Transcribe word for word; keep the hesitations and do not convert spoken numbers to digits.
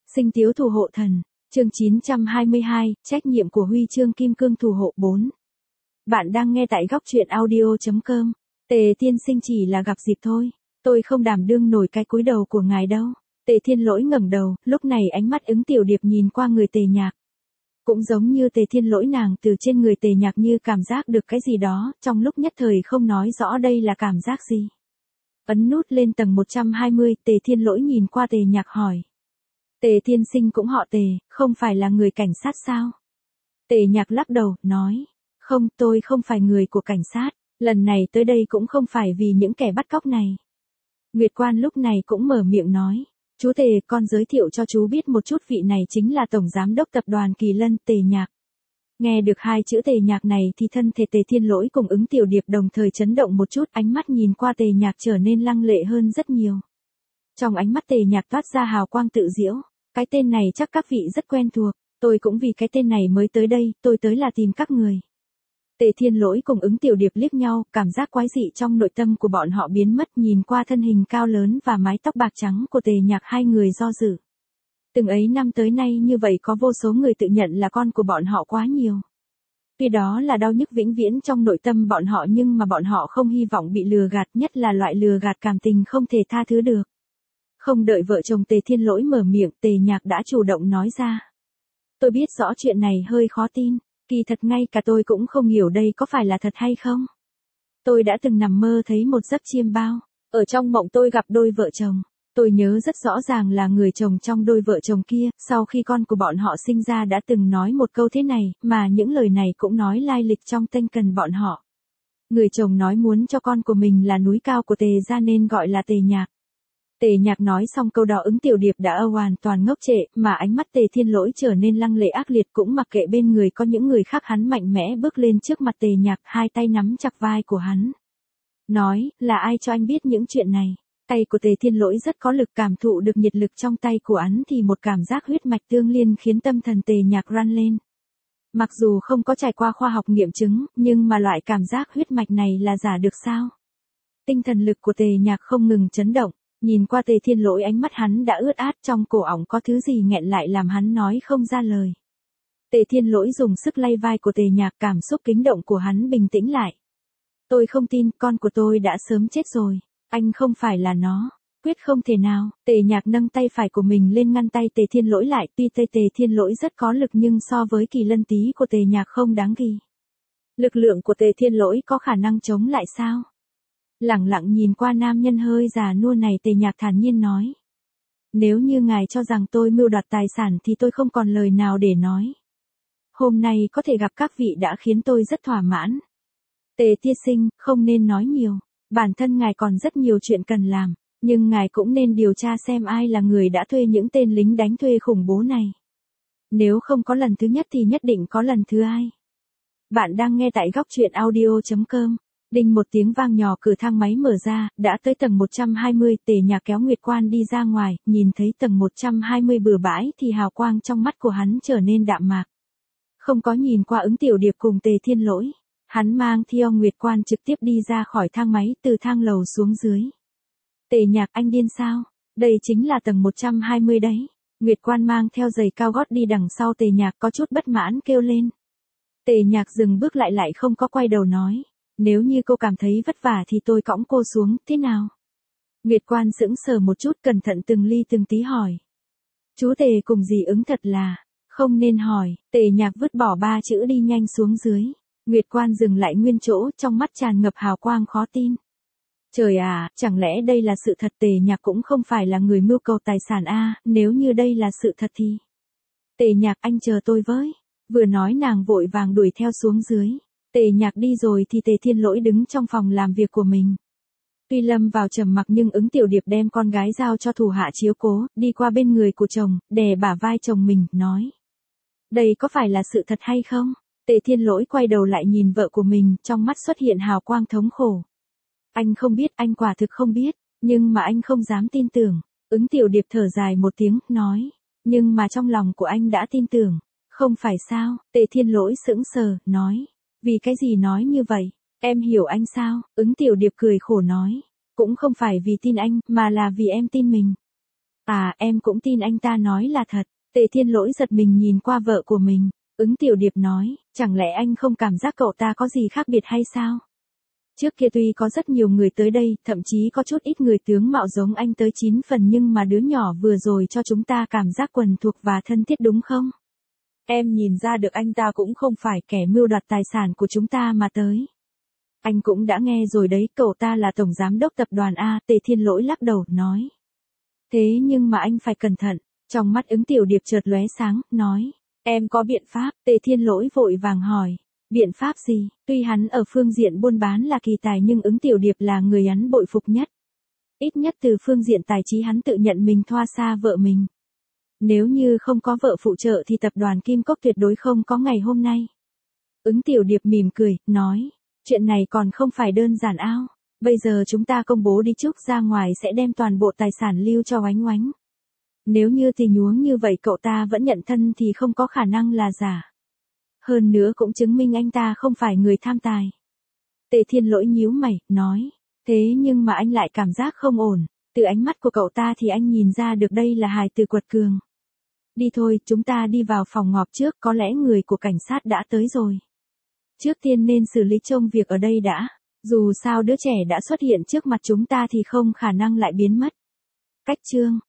Sinh tiếu thủ hộ thần, chương chín trăm hai mươi hai, trách nhiệm của huy chương kim cương thủ hộ bốn. Bạn đang nghe tại góc truyện audio chấm com. Tề tiên sinh chỉ là gặp dịp thôi, tôi không đảm đương nổi cái cúi đầu của ngài đâu. Tề Thiên Lỗi ngẩng đầu, lúc này ánh mắt Ứng Tiểu Điệp nhìn qua người Tề Nhạc. Cũng giống như Tề Thiên Lỗi, nàng từ trên người Tề Nhạc như cảm giác được cái gì đó, trong lúc nhất thời không nói rõ đây là cảm giác gì. Ấn nút lên tầng một trăm hai mươi, Tề Thiên Lỗi nhìn qua Tề Nhạc hỏi. Tề tiên sinh cũng họ Tề, không phải là người cảnh sát sao? Tề Nhạc lắc đầu, nói. Không, tôi không phải người của cảnh sát, lần này tới đây cũng không phải vì những kẻ bắt cóc này. Nguyệt Quan lúc này cũng mở miệng nói. Chú Tề, con giới thiệu cho chú biết một chút, vị này chính là Tổng Giám đốc Tập đoàn Kỳ Lân, Tề Nhạc. Nghe được hai chữ Tề Nhạc này thì thân thể Tề Thiên Lỗi cùng Ứng Tiểu Điệp đồng thời chấn động một chút, ánh mắt nhìn qua Tề Nhạc trở nên lăng lệ hơn rất nhiều. Trong ánh mắt Tề Nhạc toát ra hào quang tự diễu, cái tên này chắc các vị rất quen thuộc, tôi cũng vì cái tên này mới tới đây, tôi tới là tìm các người. Tề Thiên Lỗi cùng Ứng Tiểu Điệp liếc nhau, cảm giác quái dị trong nội tâm của bọn họ biến mất, nhìn qua thân hình cao lớn và mái tóc bạc trắng của Tề Nhạc, hai người do dự. Từng ấy năm tới nay như vậy có vô số người tự nhận là con của bọn họ quá nhiều. Tuy đó là đau nhức vĩnh viễn trong nội tâm bọn họ, nhưng mà bọn họ không hy vọng bị lừa gạt, nhất là loại lừa gạt cảm tình không thể tha thứ được. Không đợi vợ chồng Tề Thiên Lỗi mở miệng, Tề Nhạc đã chủ động nói ra. Tôi biết rõ chuyện này hơi khó tin, kỳ thật ngay cả tôi cũng không hiểu đây có phải là thật hay không. Tôi đã từng nằm mơ thấy một giấc chiêm bao, ở trong mộng tôi gặp đôi vợ chồng. Tôi nhớ rất rõ ràng là người chồng trong đôi vợ chồng kia, sau khi con của bọn họ sinh ra đã từng nói một câu thế này, mà những lời này cũng nói lai lịch trong tên cần bọn họ. Người chồng nói muốn cho con của mình là núi cao của Tề gia nên gọi là Tề Nhạc. Tề Nhạc nói xong câu đó, Ứng Tiểu Điệp đã hoàn toàn ngốc trệ, mà ánh mắt Tề Thiên Lỗi trở nên lăng lệ ác liệt, cũng mặc kệ bên người có những người khác, hắn mạnh mẽ bước lên trước mặt Tề Nhạc, hai tay nắm chặt vai của hắn. Nói, là ai cho anh biết những chuyện này? Tay của Tề Thiên Lỗi rất có lực, cảm thụ được nhiệt lực trong tay của hắn thì một cảm giác huyết mạch tương liên khiến tâm thần Tề Nhạc run lên. Mặc dù không có trải qua khoa học nghiệm chứng, nhưng mà loại cảm giác huyết mạch này là giả được sao? Tinh thần lực của Tề Nhạc không ngừng chấn động, nhìn qua Tề Thiên Lỗi, ánh mắt hắn đã ướt át, trong cổ ỏng có thứ gì nghẹn lại làm hắn nói không ra lời. Tề Thiên Lỗi dùng sức lay vai của Tề Nhạc, cảm xúc kích động của hắn bình tĩnh lại. Tôi không tin, con của tôi đã sớm chết rồi. Anh không phải là nó, quyết không thể nào. Tề Nhạc nâng tay phải của mình lên ngăn tay Tề Thiên Lỗi lại, tuy tay Tề Thiên Lỗi rất có lực nhưng so với Kỳ Lân tí của Tề Nhạc không đáng ghi. Lực lượng của Tề Thiên Lỗi có khả năng chống lại sao? Lẳng lặng nhìn qua nam nhân hơi già nua này, Tề Nhạc thản nhiên nói. Nếu như ngài cho rằng tôi mưu đoạt tài sản thì tôi không còn lời nào để nói. Hôm nay có thể gặp các vị đã khiến tôi rất thỏa mãn. Tề tiên sinh, không nên nói nhiều. Bản thân ngài còn rất nhiều chuyện cần làm, nhưng ngài cũng nên điều tra xem ai là người đã thuê những tên lính đánh thuê khủng bố này. Nếu không có lần thứ nhất thì nhất định có lần thứ hai. Bạn đang nghe tại góc truyện audio chấm com. Đinh một tiếng vang nhỏ, cửa thang máy mở ra, đã tới tầng một trăm hai mươi, Tề Nhạc kéo Nguyệt Quan đi ra ngoài, nhìn thấy tầng một trăm hai mươi bừa bãi thì hào quang trong mắt của hắn trở nên đạm mạc. Không có nhìn qua Ứng Tiểu Điệp cùng Tề Thiên Lỗi. Hắn mang theo Nguyệt Quan trực tiếp đi ra khỏi thang máy, từ thang lầu xuống dưới. Tề Nhạc, anh điên sao? Đây chính là tầng một trăm hai mươi đấy. Nguyệt Quan mang theo giày cao gót đi đằng sau Tề Nhạc, có chút bất mãn kêu lên. Tề Nhạc dừng bước lại, lại không có quay đầu nói. Nếu như cô cảm thấy vất vả thì tôi cõng cô xuống, thế nào? Nguyệt Quan sững sờ một chút, cẩn thận từng ly từng tí hỏi. Chú Tề cùng dì Ứng thật là, không nên hỏi. Tề Nhạc vứt bỏ ba chữ đi nhanh xuống dưới. Nguyệt Quan dừng lại nguyên chỗ, trong mắt tràn ngập hào quang khó tin. Trời à, chẳng lẽ đây là sự thật? Tề Nhạc cũng không phải là người mưu cầu tài sản a, à, nếu như đây là sự thật thì. Tề Nhạc, anh chờ tôi với. Vừa nói nàng vội vàng đuổi theo xuống dưới. Tề Nhạc đi rồi thì Tề Thiên Lỗi đứng trong phòng làm việc của mình. Tuy lâm vào trầm mặc nhưng Ứng Tiểu Điệp đem con gái giao cho thủ hạ chiếu cố, đi qua bên người của chồng, đè bả vai chồng mình, nói. Đây có phải là sự thật hay không? Tề Thiên Lỗi quay đầu lại nhìn vợ của mình, trong mắt xuất hiện hào quang thống khổ. Anh không biết, anh quả thực không biết, nhưng mà anh không dám tin tưởng. Ứng Tiểu Điệp thở dài một tiếng, nói. Nhưng mà trong lòng của anh đã tin tưởng, không phải sao? Tề Thiên Lỗi sững sờ, nói. Vì cái gì nói như vậy? Em hiểu anh sao? Ứng Tiểu Điệp cười khổ nói. Cũng không phải vì tin anh, mà là vì em tin mình. À, em cũng tin anh ta nói là thật. Tề Thiên Lỗi giật mình nhìn qua vợ của mình. Ứng Tiểu Điệp nói, chẳng lẽ anh không cảm giác cậu ta có gì khác biệt hay sao? Trước kia tuy có rất nhiều người tới đây, thậm chí có chút ít người tướng mạo giống anh tới chín phần, nhưng mà đứa nhỏ vừa rồi cho chúng ta cảm giác quần thuộc và thân thiết đúng không? Em nhìn ra được anh ta cũng không phải kẻ mưu đoạt tài sản của chúng ta mà tới. Anh cũng đã nghe rồi đấy, cậu ta là tổng giám đốc tập đoàn A. Tề Thiên Lỗi lắc đầu, nói. Thế nhưng mà anh phải cẩn thận. Trong mắt Ứng Tiểu Điệp chợt lóe sáng, nói. Em có biện pháp. Tề Thiên Lỗi vội vàng hỏi. Biện pháp gì? Tuy hắn ở phương diện buôn bán là kỳ tài nhưng Ứng Tiểu Điệp là người hắn bội phục nhất. Ít nhất từ phương diện tài trí hắn tự nhận mình thoa xa vợ mình. Nếu như không có vợ phụ trợ thì tập đoàn Kim Cốc tuyệt đối không có ngày hôm nay. Ứng Tiểu Điệp mỉm cười, nói. Chuyện này còn không phải đơn giản ao. Bây giờ chúng ta công bố đi Trúc ra ngoài sẽ đem toàn bộ tài sản lưu cho Oánh Oánh. Nếu như tình huống như vậy cậu ta vẫn nhận thân thì không có khả năng là giả. Hơn nữa cũng chứng minh anh ta không phải người tham tài. Tề Thiên Lỗi nhíu mày, nói. Thế nhưng mà anh lại cảm giác không ổn. Từ ánh mắt của cậu ta thì anh nhìn ra được đây là hài từ quật cường. Đi thôi, chúng ta đi vào phòng họp trước, có lẽ người của cảnh sát đã tới rồi. Trước tiên nên xử lý trông việc ở đây đã. Dù sao đứa trẻ đã xuất hiện trước mặt chúng ta thì không khả năng lại biến mất. Cách chương